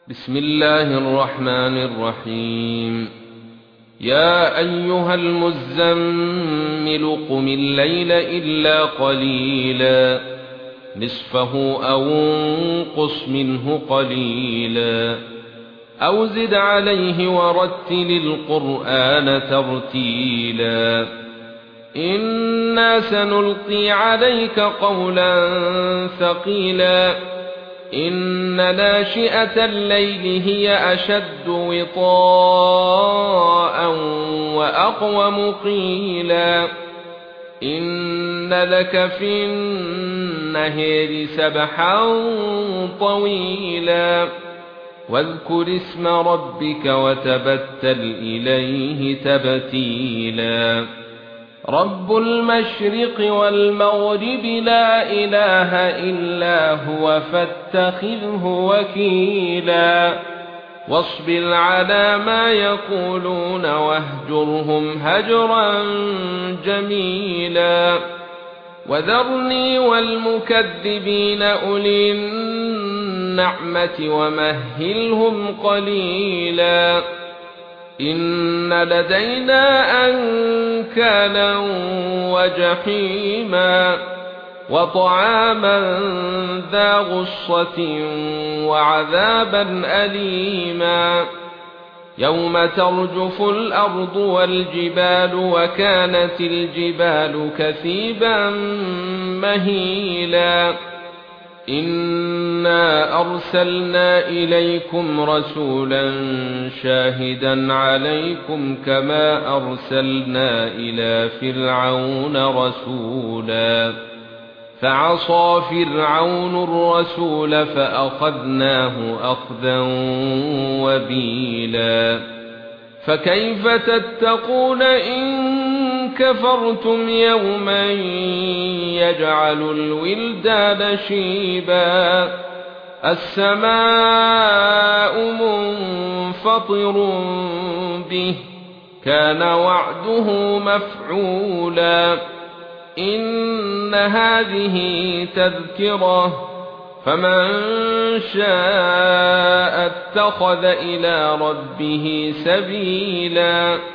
بسم الله الرحمن الرحيم. يا أيها المزمل قم الليل إلا قليلا نصفه أو انقص منه قليلا أو زد عليه ورتل القرآن ترتيلا إنا سنلقي عليك قولا ثقيلا إن ناشئة الليل هي أشد وطاء وأقوم قيلا إن لك في النهار سبحا طويلا واذكر اسم ربك وتبتل إليه تبتيلا رب المشرق والمغرب لا إله إلا هو فاتخذه وكيلا واصبر على ما يقولون واهجرهم هجرا جميلا وذرني والمكذبين أولي النعمة ومهلهم قليلا إن لدينا أنكالا وجحيما وطعاما ذا غصة وعذابا أليما يوم ترجف الأرض والجبال وكانت الجبال كثيبا مهيلا إنا أرسلنا إليكم رسولا شاهدا عليكم كما أرسلنا إلى فرعون رسولا فعصى فرعون الرسول فأخذناه أخذا وبيلا فكيف تتقون إن كفرتم يوما يجعل الولدان شيبا السماء منفطر به كان وعده مفعولا إن هذه تذكرة فمن شاء اتخذ إلى ربه سبيلا